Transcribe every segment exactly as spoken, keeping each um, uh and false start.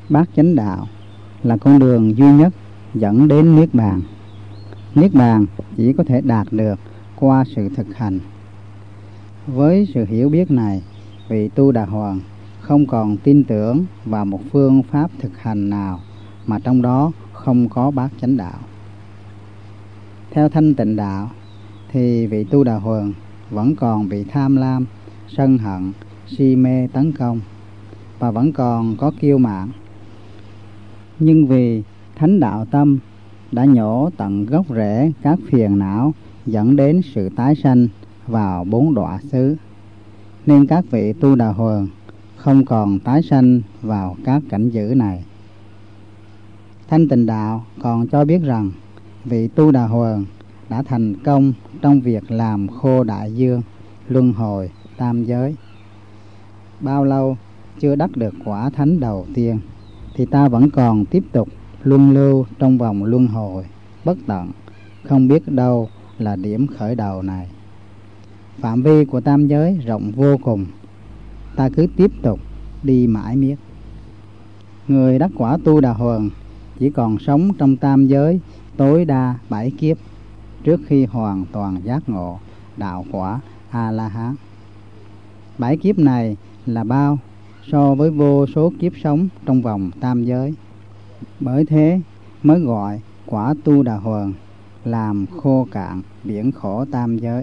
Bát chánh đạo là con đường duy nhất dẫn đến Niết Bàn. Niết Bàn chỉ có thể đạt được qua sự thực hành. Với sự hiểu biết này, vị Tu Đà Hoàng không còn tin tưởng vào một phương pháp thực hành nào mà trong đó không có bát chánh đạo. Theo Thanh Tịnh đạo thì vị Tu Đà Hoàng vẫn còn bị tham lam, sân hận, si mê tấn công và vẫn còn có kiêu mạn. Nhưng vì thánh đạo tâm đã nhổ tận gốc rễ các phiền não dẫn đến sự tái sanh vào bốn đọa xứ, nên các vị Tu Đà Hoàng không còn tái sanh vào các cảnh giới này. Thanh Tịnh đạo còn cho biết rằng vị Tu Đà Hoàng đã thành công trong việc làm khô đại dương, luân hồi, tam giới. Bao lâu chưa đắc được quả thánh đầu tiên thì ta vẫn còn tiếp tục luân lưu trong vòng luân hồi bất tận, không biết đâu là điểm khởi đầu này. Phạm vi của tam giới rộng vô cùng, ta cứ tiếp tục đi mãi miết. Người đắc quả Tu Đà Hoàng chỉ còn sống trong tam giới tối đa bảy kiếp trước khi hoàn toàn giác ngộ đạo quả A-la-hán. Bảy kiếp này là bao so với vô số kiếp sống trong vòng tam giới. Bởi thế mới gọi quả Tu Đà Hoàng làm khô cạn biển khổ tam giới.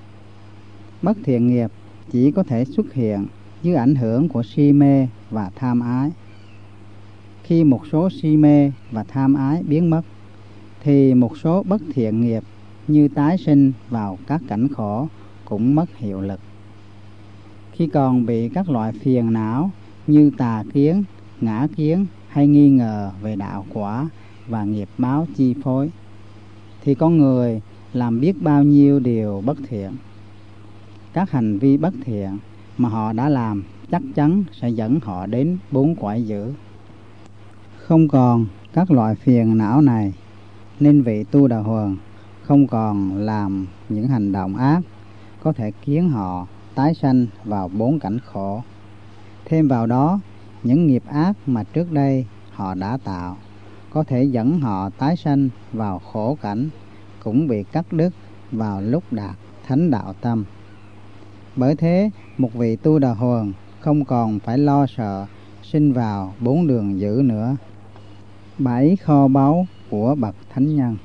Bất thiện nghiệp chỉ có thể xuất hiện dưới ảnh hưởng của si mê và tham ái. Khi một số si mê và tham ái biến mất thì một số bất thiện nghiệp như tái sinh vào các cảnh khổ cũng mất hiệu lực. Khi còn bị các loại phiền não như tà kiến, ngã kiến hay nghi ngờ về đạo quả và nghiệp báo chi phối thì con người làm biết bao nhiêu điều bất thiện. Các hành vi bất thiện mà họ đã làm chắc chắn sẽ dẫn họ đến bốn cõi dữ. Không còn các loại phiền não này nên vị Tu Đà Hoàng không còn làm những hành động ác có thể khiến họ tái sanh vào bốn cảnh khổ. Thêm vào đó, những nghiệp ác mà trước đây họ đã tạo có thể dẫn họ tái sanh vào khổ cảnh cũng bị cắt đứt vào lúc đạt thánh đạo tâm. Bởi thế, một vị Tu Đà Hoàng không còn phải lo sợ sinh vào bốn đường dữ nữa. Bảy kho báu của bậc thánh nhân.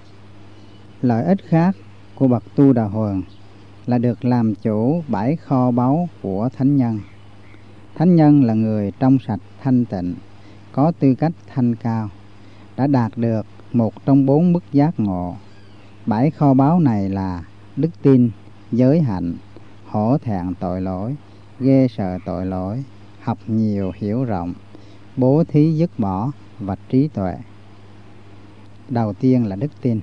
Lợi ích khác của bậc Tu Đà Hoàng là được làm chủ bảy kho báu của thánh nhân. Thánh nhân là người trong sạch thanh tịnh, có tư cách thanh cao, đã đạt được một trong bốn mức giác ngộ. Bảy kho báu này là đức tin, giới hạnh, hổ thẹn tội lỗi, ghê sợ tội lỗi, học nhiều hiểu rộng, bố thí dứt bỏ và trí tuệ. Đầu tiên là đức tin.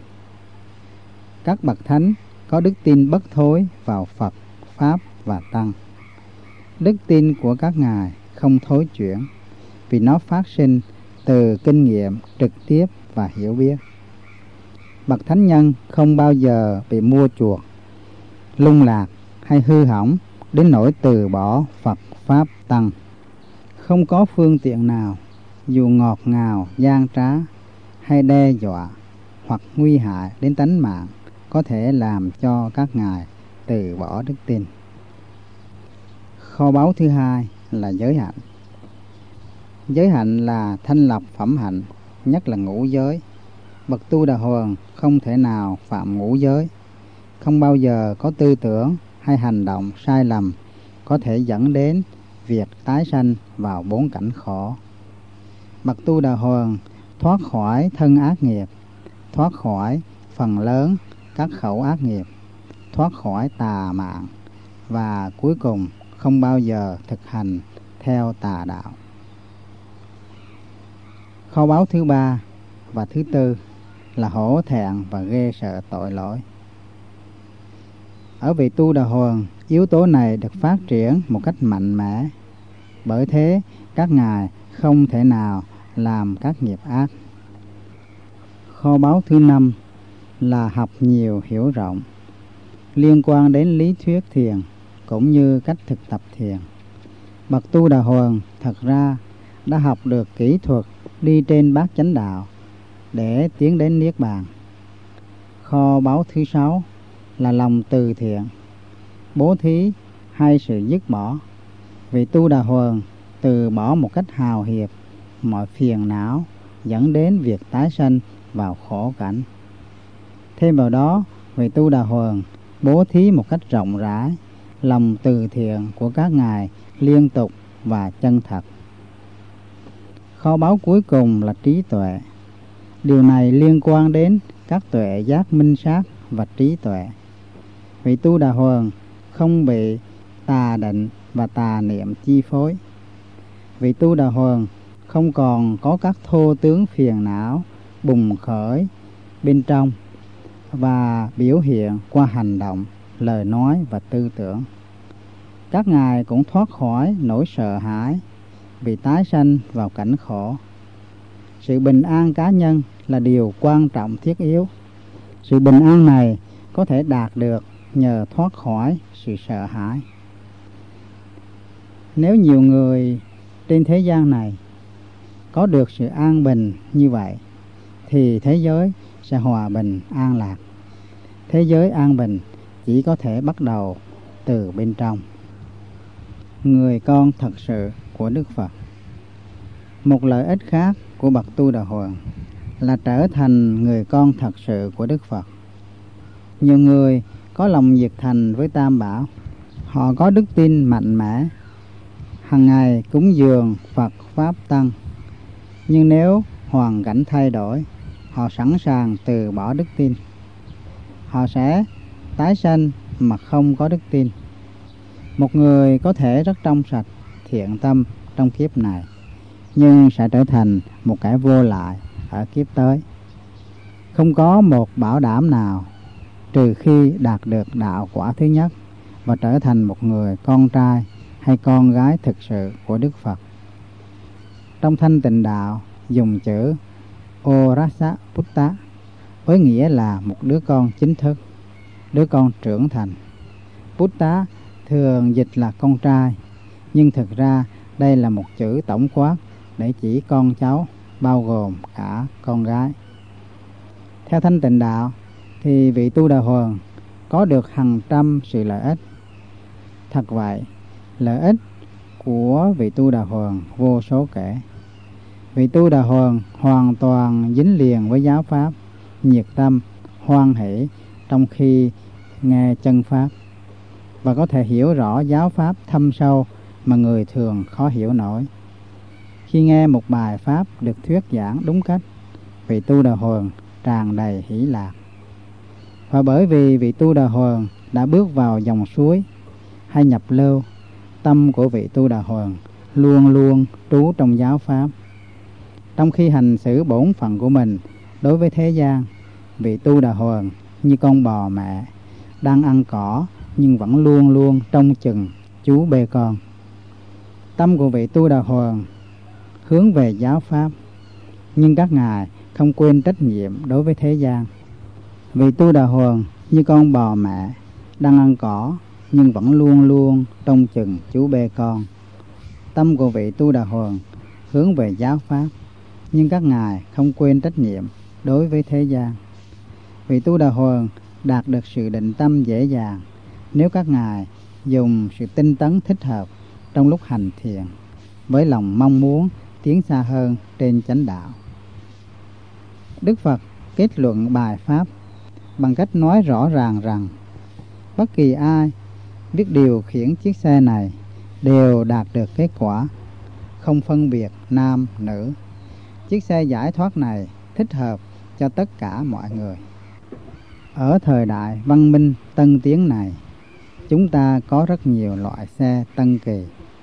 Các bậc thánh có đức tin bất thối vào Phật, Pháp và Tăng. Đức tin của các ngài không thối chuyển vì nó phát sinh từ kinh nghiệm trực tiếp và hiểu biết. Bậc thánh nhân không bao giờ bị mua chuộc, lung lạc hay hư hỏng đến nỗi từ bỏ Phật, Pháp, Tăng. Không có phương tiện nào dù ngọt ngào, gian trá hay đe dọa hoặc nguy hại đến tánh mạng có thể làm cho các ngài từ bỏ đức tin. Kho báu thứ hai là giới hạnh. Giới hạnh là thanh lọc phẩm hạnh, nhất là ngũ giới. Bậc Tu Đà Hoàng không thể nào phạm ngũ giới, không bao giờ có tư tưởng hay hành động sai lầm có thể dẫn đến việc tái sanh vào bốn cảnh khổ. Bậc Tu Đà Hoàng thoát khỏi thân ác nghiệp, thoát khỏi phần lớn các khẩu ác nghiệp, thoát khỏi tà mạng và cuối cùng không bao giờ thực hành theo tà đạo. Kho báu thứ ba và thứ tư là hổ thẹn và ghê sợ tội lỗi. Ở vị Tu Đà Hoàng, yếu tố này được phát triển một cách mạnh mẽ. Bởi thế, các ngài không thể nào làm các nghiệp ác. Kho báu thứ năm là học nhiều hiểu rộng, liên quan đến lý thuyết thiền cũng như cách thực tập thiền. Bậc Tu Đà Hoàng thật ra đã học được kỹ thuật đi trên bát chánh đạo để tiến đến Niết Bàn. Kho báu thứ sáu là lòng từ thiện, bố thí hay sự dứt bỏ. Vị Tu Đà Hoàng từ bỏ một cách hào hiệp mọi phiền não dẫn đến việc tái sanh vào khổ cảnh. Thêm vào đó, vị Tu Đà Hoàng bố thí một cách rộng rãi. Lòng từ thiện của các ngài liên tục và chân thật. Kho báu cuối cùng là trí tuệ. Điều này liên quan đến các tuệ giác minh sát và trí tuệ. Vị Tu Đà Hoàng không bị tà định và tà niệm chi phối. Vị Tu Đà Hoàng không còn có các thô tướng phiền não bùng khởi bên trong và biểu hiện qua hành động, lời nói và tư tưởng. Các ngài cũng thoát khỏi nỗi sợ hãi vì tái sanh vào cảnh khổ. Sự bình an cá nhân là điều quan trọng thiết yếu. Sự bình an này có thể đạt được nhờ thoát khỏi sự sợ hãi. Nếu nhiều người trên thế gian này có được sự an bình như vậy, thì thế giới sẽ hòa bình an lạc. Thế giới an bình chỉ có thể bắt đầu từ bên trong. Người con thật sự của Đức Phật. Một lợi ích khác của bậc Tu Đà Hoàng là trở thành người con thật sự của Đức Phật. Nhiều người có lòng nhiệt thành với Tam Bảo. Họ có đức tin mạnh mẽ, hàng ngày cúng dường Phật Pháp Tăng. Nhưng nếu hoàn cảnh thay đổi, họ sẵn sàng từ bỏ đức tin. Họ sẽ tái sanh mà không có đức tin. Một người có thể rất trong sạch, thiện tâm trong kiếp này, nhưng sẽ trở thành một kẻ vô lại ở kiếp tới. Không có một bảo đảm nào trừ khi đạt được đạo quả thứ nhất và trở thành một người con trai hay con gái thực sự của Đức Phật. Trong Thanh Tịnh Đạo dùng chữ Orasa Putta với nghĩa là một đứa con chính thức, đứa con trưởng thành. Putta thường dịch là con trai, nhưng thực ra đây là một chữ tổng quát để chỉ con cháu, bao gồm cả con gái. Theo Thanh Tịnh Đạo thì vị Tu Đà Hoàng có được hàng trăm sự lợi ích. Thật vậy, lợi ích của vị Tu Đà Hoàng vô số kể. Vị Tu Đà Hoàng hoàn toàn dính liền với giáo pháp, nhiệt tâm, hoan hỷ trong khi nghe chân pháp, và có thể hiểu rõ giáo pháp thâm sâu mà người thường khó hiểu nổi. Khi nghe một bài pháp được thuyết giảng đúng cách, vị Tu Đà Hoàng tràn đầy hỷ lạc. Và bởi vì vị Tu Đà Hoàng đã bước vào dòng suối hay nhập lưu, tâm của vị Tu Đà Hoàng luôn luôn trú trong giáo pháp. Trong khi hành xử bổn phận của mình đối với thế gian, vị Tu Đà Hoàng như con bò mẹ đang ăn cỏ nhưng vẫn luôn luôn trông chừng chú bê con. Tâm của vị Tu Đà Hoàng hướng về giáo pháp, nhưng các ngài không quên trách nhiệm đối với thế gian. Vị Tu Đà Hoàng như con bò mẹ đang ăn cỏ nhưng vẫn luôn luôn trông chừng chú bê con. Tâm của vị Tu Đà Hoàng hướng về giáo pháp, nhưng các ngài không quên trách nhiệm đối với thế gian. Vị Tu Đà Hoàng đạt được sự định tâm dễ dàng nếu các ngài dùng sự tinh tấn thích hợp trong lúc hành thiền, với lòng mong muốn tiến xa hơn trên chánh đạo. Đức Phật kết luận bài pháp bằng cách nói rõ ràng rằng bất kỳ ai biết điều khiển chiếc xe này đều đạt được kết quả, không phân biệt nam nữ. Chiếc xe giải thoát này thích hợp cho tất cả mọi người. Ở thời đại văn minh tân tiến này, chúng ta có rất nhiều loại xe tân kỳ,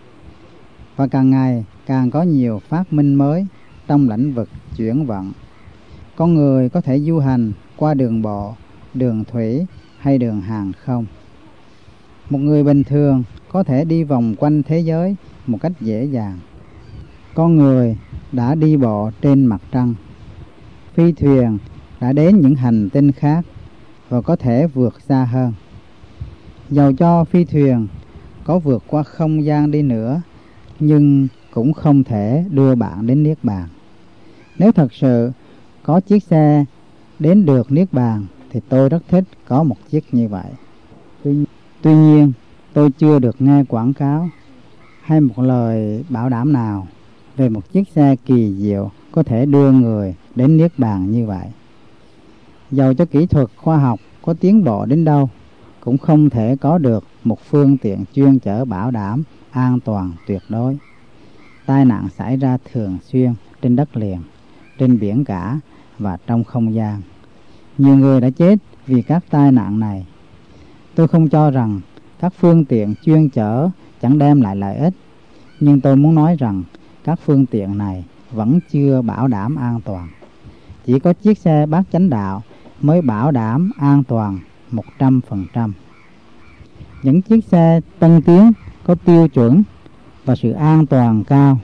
và càng ngày càng có nhiều phát minh mới trong lĩnh vực chuyển vận. Con người có thể du hành qua đường bộ, đường thủy hay đường hàng không. Một người bình thường có thể đi vòng quanh thế giới một cách dễ dàng. Con người đã đi bộ trên mặt trăng. Phi thuyền đã đến những hành tinh khác và có thể vượt xa hơn. Dầu cho phi thuyền có vượt qua không gian đi nữa, nhưng cũng không thể đưa bạn đến Niết Bàn. Nếu thật sự có chiếc xe đến được Niết Bàn thì tôi rất thích có một chiếc như vậy. Tuy, tuy nhiên tôi chưa được nghe quảng cáo hay một lời bảo đảm nào về một chiếc xe kỳ diệu có thể đưa người đến Niết Bàn như vậy. Dầu cho kỹ thuật khoa học có tiến bộ đến đâu, cũng không thể có được một phương tiện chuyên chở bảo đảm an toàn tuyệt đối. Tai nạn xảy ra thường xuyên trên đất liền, trên biển cả và trong không gian. Nhiều người đã chết vì các tai nạn này. Tôi không cho rằng các phương tiện chuyên chở chẳng đem lại lợi ích, nhưng tôi muốn nói rằng các phương tiện này vẫn chưa bảo đảm an toàn. Chỉ có chiếc xe Bát Chánh Đạo mới bảo đảm an toàn một trăm phần trăm. Những chiếc xe tân tiến có tiêu chuẩn và sự an toàn cao.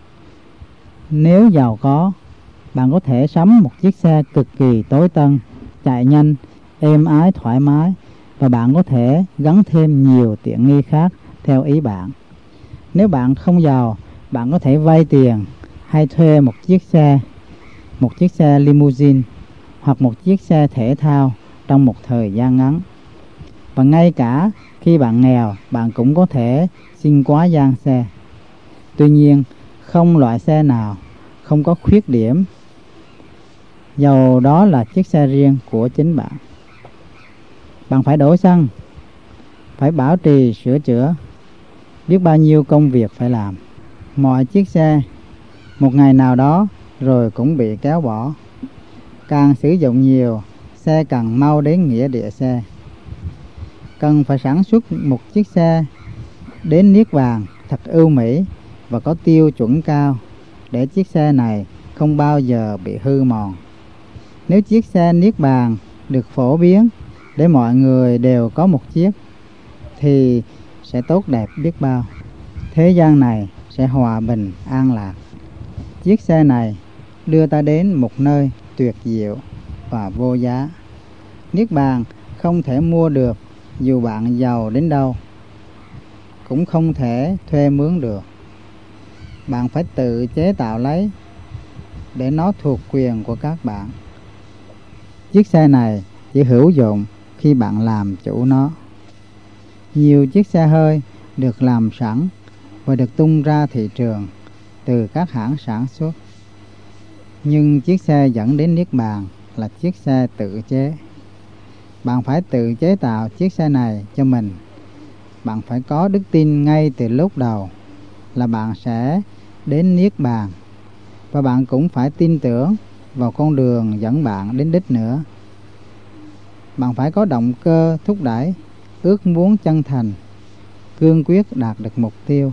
Nếu giàu có, bạn có thể sắm một chiếc xe cực kỳ tối tân, chạy nhanh, êm ái, thoải mái, và bạn có thể gắn thêm nhiều tiện nghi khác theo ý bạn. Nếu bạn không giàu, bạn có thể vay tiền hay thuê một chiếc xe, một chiếc xe limousine hoặc một chiếc xe thể thao trong một thời gian ngắn. Và ngay cả khi bạn nghèo, bạn cũng có thể xin quá gian xe. Tuy nhiên, không loại xe nào không có khuyết điểm, dầu đó là chiếc xe riêng của chính bạn. Bạn phải đổ xăng, phải bảo trì sửa chữa, biết bao nhiêu công việc phải làm. Mọi chiếc xe một ngày nào đó rồi cũng bị kéo bỏ. Càng sử dụng nhiều, xe càng mau đến nghĩa địa xe. Cần phải sản xuất một chiếc xe đến Niết Bàn thật ưu mỹ và có tiêu chuẩn cao, để chiếc xe này không bao giờ bị hư mòn. Nếu chiếc xe Niết Bàn được phổ biến để mọi người đều có một chiếc, thì sẽ tốt đẹp biết bao. Thế gian này sẽ hòa bình an lạc. Chiếc xe này đưa ta đến một nơi tuyệt diệu và vô giá. Niết Bàn không thể mua được dù bạn giàu đến đâu, cũng không thể thuê mướn được. Bạn phải tự chế tạo lấy, để nó thuộc quyền của các bạn. Chiếc xe này chỉ hữu dụng khi bạn làm chủ nó. Nhiều chiếc xe hơi được làm sẵn và được tung ra thị trường từ các hãng sản xuất. Nhưng chiếc xe dẫn đến Niết Bàn là chiếc xe tự chế. Bạn phải tự chế tạo chiếc xe này cho mình. Bạn phải có đức tin ngay từ lúc đầu là bạn sẽ đến Niết Bàn, và bạn cũng phải tin tưởng vào con đường dẫn bạn đến đích nữa. Bạn phải có động cơ thúc đẩy, ước muốn chân thành, cương quyết đạt được mục tiêu.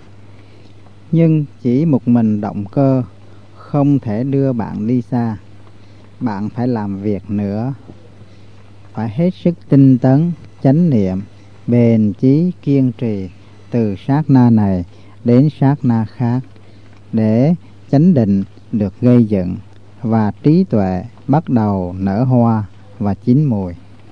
Nhưng chỉ một mình động cơ không thể đưa bạn đi xa. Bạn phải làm việc nữa. Phải hết sức tinh tấn, chánh niệm, bền chí, kiên trì từ sát na này đến sát na khác, để chánh định được gây dựng và trí tuệ bắt đầu nở hoa và chín mùi.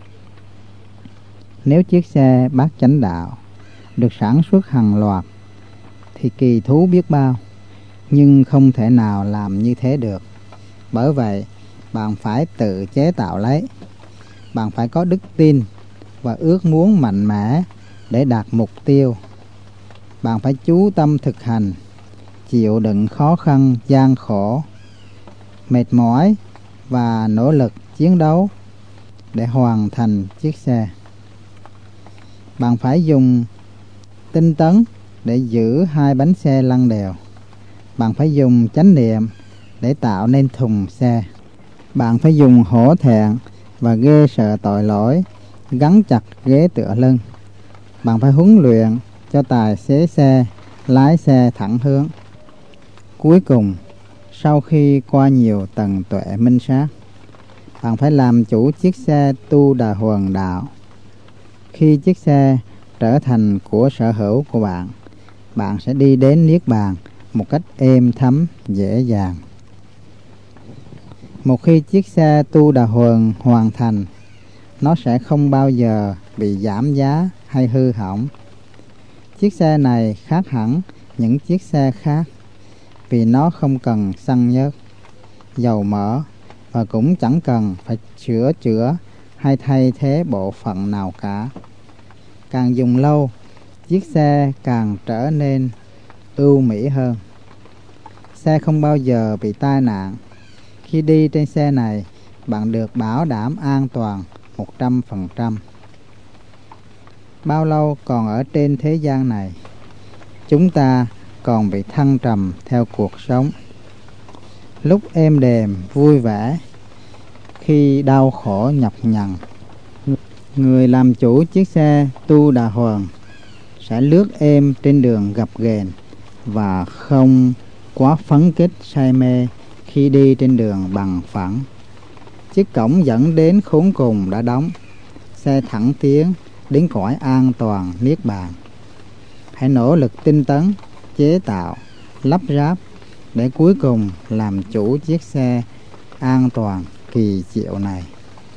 Nếu chiếc xe Bát Chánh Đạo được sản xuất hàng loạt thì kỳ thú biết bao, nhưng không thể nào làm như thế được. Bởi vậy, bạn phải tự chế tạo lấy. Bạn phải có đức tin và ước muốn mạnh mẽ để đạt mục tiêu. Bạn phải chú tâm thực hành, chịu đựng khó khăn, gian khổ, mệt mỏi và nỗ lực chiến đấu để hoàn thành chiếc xe. Bạn phải dùng tinh tấn để giữ hai bánh xe lăn đều. Bạn phải dùng chánh niệm để tạo nên thùng xe. Bạn phải dùng hổ thẹn và ghê sợ tội lỗi gắn chặt ghế tựa lưng. Bạn phải huấn luyện cho tài xế xe lái xe thẳng hướng. Cuối cùng, sau khi qua nhiều tầng tuệ minh sát, bạn phải làm chủ chiếc xe Tu Đà Huần Đạo. Khi chiếc xe trở thành của sở hữu của bạn, bạn sẽ đi đến Niết Bàn một cách êm thấm, dễ dàng. Một khi chiếc xe Tu Đà Huần hoàn thành, nó sẽ không bao giờ bị giảm giá hay hư hỏng. Chiếc xe này khác hẳn những chiếc xe khác. vì nó không cần xăng nhớt, dầu mỡ và cũng chẳng cần phải sửa chữa hay thay thế bộ phận nào cả. Càng dùng lâu, chiếc xe càng trở nên ưu mỹ hơn. Xe không bao giờ bị tai nạn. Khi đi trên xe này, bạn được bảo đảm an toàn một trăm phần trăm. Bao lâu còn ở trên thế gian này, chúng ta còn bị thăng trầm theo cuộc sống. Lúc êm đềm, vui vẻ, khi đau khổ nhọc nhằn, người làm chủ chiếc xe Tu Đà Hoàng sẽ lướt êm trên đường gập ghềnh và không quá phấn khích say mê khi đi trên đường bằng phẳng. Chiếc cổng dẫn đến khốn cùng đã đóng, xe thẳng tiến đến cõi an toàn niết bàn. Hãy nỗ lực tinh tấn, chế tạo, lắp ráp để cuối cùng làm chủ chiếc xe an toàn kỳ diệu này.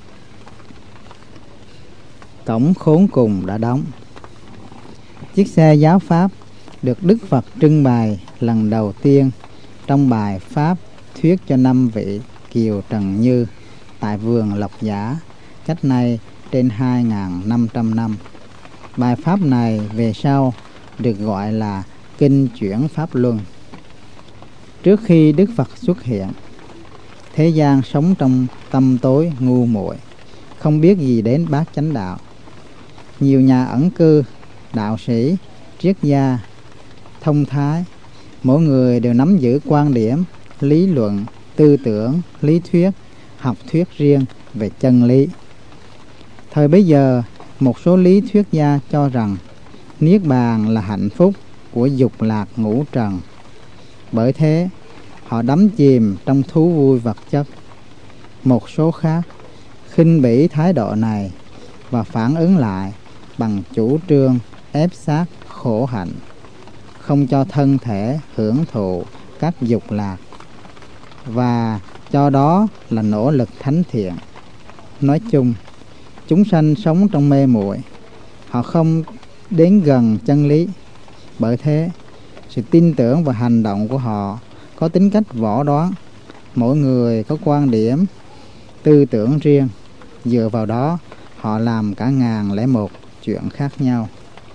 Cổng khốn cùng đã đóng. Chiếc xe giáo pháp được Đức Phật trưng bày lần đầu tiên trong bài pháp thuyết cho năm vị Kiều Trần Như tại vườn Lộc Giả cách nay trên hai nghìn năm trăm năm. Bài pháp này về sau được gọi là Kinh Chuyển Pháp Luân. Trước khi Đức Phật xuất hiện, thế gian sống trong tâm tối ngu muội, không biết gì đến bát chánh đạo. Nhiều nhà ẩn cư, đạo sĩ, triết gia, thông thái, mỗi người đều nắm giữ quan điểm, lý luận, tư tưởng, lý thuyết, học thuyết riêng về chân lý. Thời bấy giờ, một số lý thuyết gia cho rằng niết bàn là hạnh phúc của dục lạc ngũ trần. Bởi thế, họ đắm chìm trong thú vui vật chất. Một số khác khinh bỉ thái độ này và phản ứng lại bằng chủ trương ép sát khổ hạnh, không cho thân thể hưởng thụ các dục lạc, và cho đó là nỗ lực thánh thiện. Nói chung, chúng sanh sống trong mê muội, họ không đến gần chân lý. Bởi thế, sự tin tưởng và hành động của họ có tính cách võ đoán. Mỗi người có quan điểm, tư tưởng riêng. Dựa vào đó, họ làm cả ngàn lẻ một chuyện khác nhau.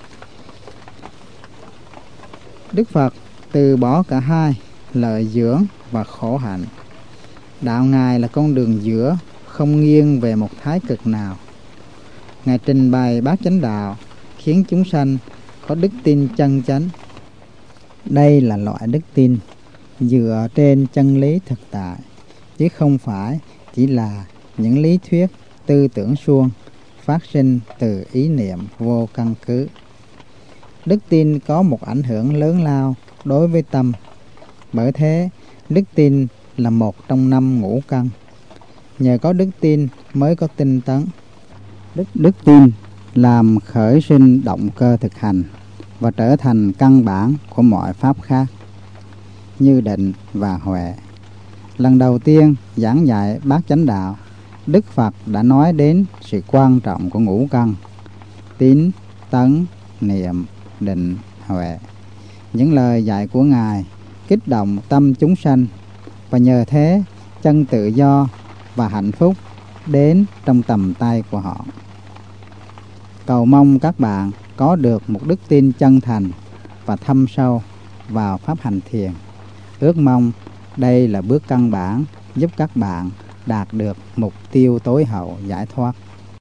Đức Phật từ bỏ cả hai, lợi dưỡng và khổ hạnh. Đạo Ngài là con đường giữa, không nghiêng về một thái cực nào. Ngài trình bày bát chánh đạo, khiến chúng sanh có đức tin chân chánh. Đây là loại đức tin dựa trên chân lý thực tại, chứ không phải chỉ là những lý thuyết tư tưởng suông phát sinh từ ý niệm vô căn cứ. Đức tin có một ảnh hưởng lớn lao đối với tâm. Bởi thế, đức tin là một trong năm ngũ căn. Nhờ có đức tin mới có tinh tấn. Đức, đức tin làm khởi sinh động cơ thực hành và trở thành căn bản của mọi pháp khác như định và huệ. Lần đầu tiên giảng dạy bát chánh đạo, Đức Phật đã nói đến sự quan trọng của ngũ căn: tín, tấn, niệm, định, huệ. Những lời dạy của Ngài kích động tâm chúng sanh, và nhờ thế chân tự do và hạnh phúc đến trong tầm tay của họ. Cầu mong các bạn có được một đức tin chân thành và thâm sâu vào pháp hành thiền. Ước mong đây là bước căn bản giúp các bạn đạt được mục tiêu tối hậu giải thoát.